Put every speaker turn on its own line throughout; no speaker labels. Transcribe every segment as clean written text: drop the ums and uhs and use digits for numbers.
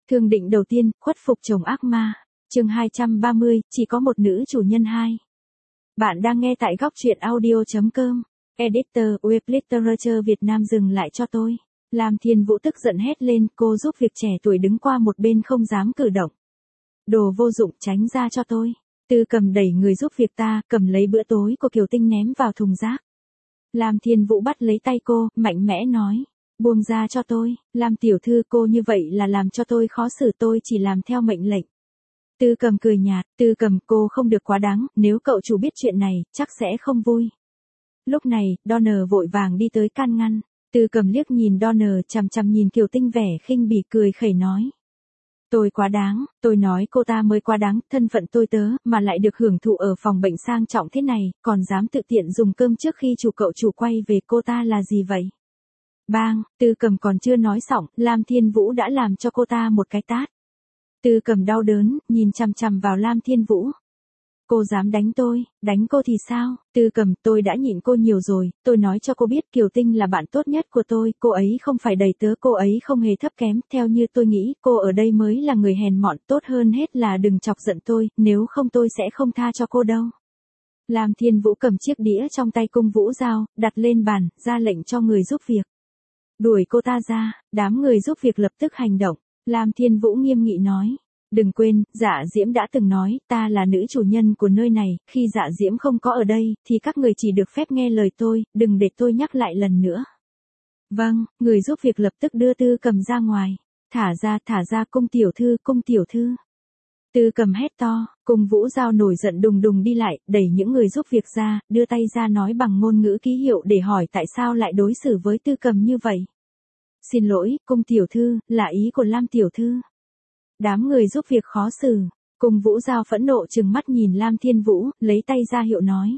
Thương định đầu tiên, khuất phục chồng ác ma. Chương 230, chỉ có một nữ chủ nhân 2. Bạn đang nghe tại góc truyện audio.com. Editor, Web Literature Việt Nam dừng lại cho tôi. Lam Thiên Vũ tức giận hét lên, cô giúp việc trẻ tuổi đứng qua một bên không dám cử động. Đồ vô dụng, tránh ra cho tôi. Tư Cầm đẩy người giúp việc ta, cầm lấy bữa tối của Kiều Tinh ném vào thùng rác. Lam Thiên Vũ bắt lấy tay cô, mạnh mẽ nói. Buông ra cho tôi, Lam tiểu thư, cô như vậy là làm cho tôi khó xử, tôi chỉ làm theo mệnh lệnh. Tư Cầm cười nhạt, Tư Cầm, cô không được quá đáng, nếu cậu chủ biết chuyện này, chắc sẽ không vui. Lúc này, Donner vội vàng đi tới can ngăn. Tư Cầm liếc nhìn Donner, chằm chằm nhìn Kiều Tinh vẻ khinh bỉ, cười khẩy nói. Tôi quá đáng, tôi nói cô ta mới quá đáng, thân phận tôi tớ, mà lại được hưởng thụ ở phòng bệnh sang trọng thế này, còn dám tự tiện dùng cơm trước khi cậu chủ quay về, cô ta là gì vậy? Bang, Tư Cầm còn chưa nói xong, Lam Thiên Vũ đã làm cho cô ta một cái tát. Tư Cầm đau đớn, nhìn chằm chằm vào Lam Thiên Vũ. Cô dám đánh tôi, đánh cô thì sao? Tư Cầm, tôi đã nhịn cô nhiều rồi, tôi nói cho cô biết Kiều Tinh là bạn tốt nhất của tôi, cô ấy không phải đầy tớ, cô ấy không hề thấp kém, theo như tôi nghĩ, cô ở đây mới là người hèn mọn, tốt hơn hết là đừng chọc giận tôi, nếu không tôi sẽ không tha cho cô đâu. Lam Thiên Vũ cầm chiếc đĩa trong tay cung vũ dao, đặt lên bàn, ra lệnh cho người giúp việc. Đuổi cô ta ra, đám người giúp việc lập tức hành động. Lam Thiên Vũ nghiêm nghị nói. Đừng quên, Dạ Diễm đã từng nói, ta là nữ chủ nhân của nơi này, khi Dạ Diễm không có ở đây, thì các người chỉ được phép nghe lời tôi, đừng để tôi nhắc lại lần nữa. Vâng, người giúp việc lập tức đưa Tư Cầm ra ngoài. Thả ra, cung tiểu thư, cung tiểu thư. Tư Cầm hét to, cung vũ dao nổi giận đùng đùng đi lại, đẩy những người giúp việc ra, đưa tay ra nói bằng ngôn ngữ ký hiệu để hỏi tại sao lại đối xử với Tư Cầm như vậy. Xin lỗi, cung tiểu thư, là ý của Lam tiểu thư. Đám người giúp việc khó xử, cung vũ dao phẫn nộ trừng mắt nhìn Lam Thiên Vũ, lấy tay ra hiệu nói.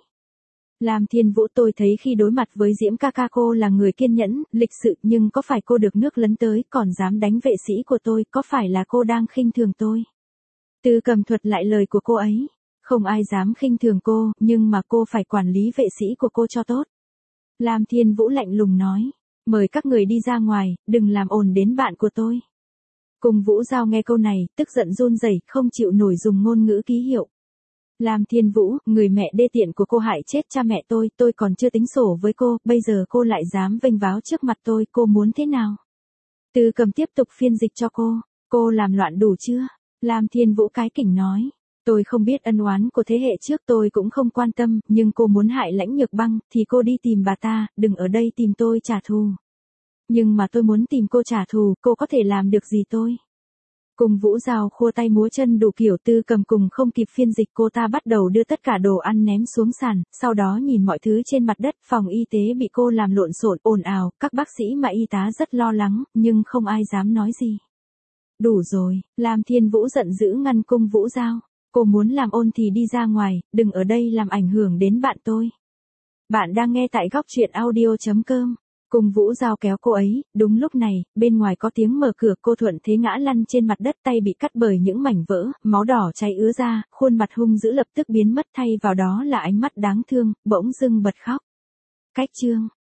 Lam Thiên Vũ, tôi thấy khi đối mặt với Diễm ca ca cô là người kiên nhẫn, lịch sự, nhưng có phải cô được nước lấn tới, còn dám đánh vệ sĩ của tôi, có phải là cô đang khinh thường tôi? Tư Cầm thuật lại lời của cô ấy. Không ai dám khinh thường cô, nhưng mà cô phải quản lý vệ sĩ của cô cho tốt. Lam Thiên Vũ lạnh lùng nói. Mời các người đi ra ngoài, đừng làm ồn đến bạn của tôi. Cung vũ dao nghe câu này, tức giận run rẩy, không chịu nổi dùng ngôn ngữ ký hiệu. Lam Thiên Vũ, người mẹ đê tiện của cô hại chết cha mẹ tôi còn chưa tính sổ với cô, bây giờ cô lại dám vênh váo trước mặt tôi, cô muốn thế nào? Tư Cầm tiếp tục phiên dịch cho cô làm loạn đủ chưa? Lam Thiên Vũ cái kỉnh nói. Tôi không biết ân oán của thế hệ trước, tôi cũng không quan tâm, nhưng cô muốn hại Lãnh Nhược Băng, thì cô đi tìm bà ta, đừng ở đây tìm tôi trả thù. Nhưng mà tôi muốn tìm cô trả thù, cô có thể làm được gì tôi? Cung vũ dao khua tay múa chân đủ kiểu. Tư Cầm cùng không kịp phiên dịch, cô ta bắt đầu đưa tất cả đồ ăn ném xuống sàn, sau đó nhìn mọi thứ trên mặt đất, phòng y tế bị cô làm lộn xộn, ồn ào, các bác sĩ và y tá rất lo lắng, nhưng không ai dám nói gì. Đủ rồi, Lam Thiên Vũ giận dữ ngăn cung vũ dao. Cô muốn làm ôn thì đi ra ngoài, đừng ở đây làm ảnh hưởng đến bạn tôi. Bạn đang nghe tại góc truyện audio.com. Cung vũ dao kéo cô ấy, đúng lúc này, bên ngoài có tiếng mở cửa, cô thuận thế ngã lăn trên mặt đất, tay bị cắt bởi những mảnh vỡ, máu đỏ chảy ứa ra, khuôn mặt hung dữ lập tức biến mất, thay vào đó là ánh mắt đáng thương, bỗng dưng bật khóc. Cách chương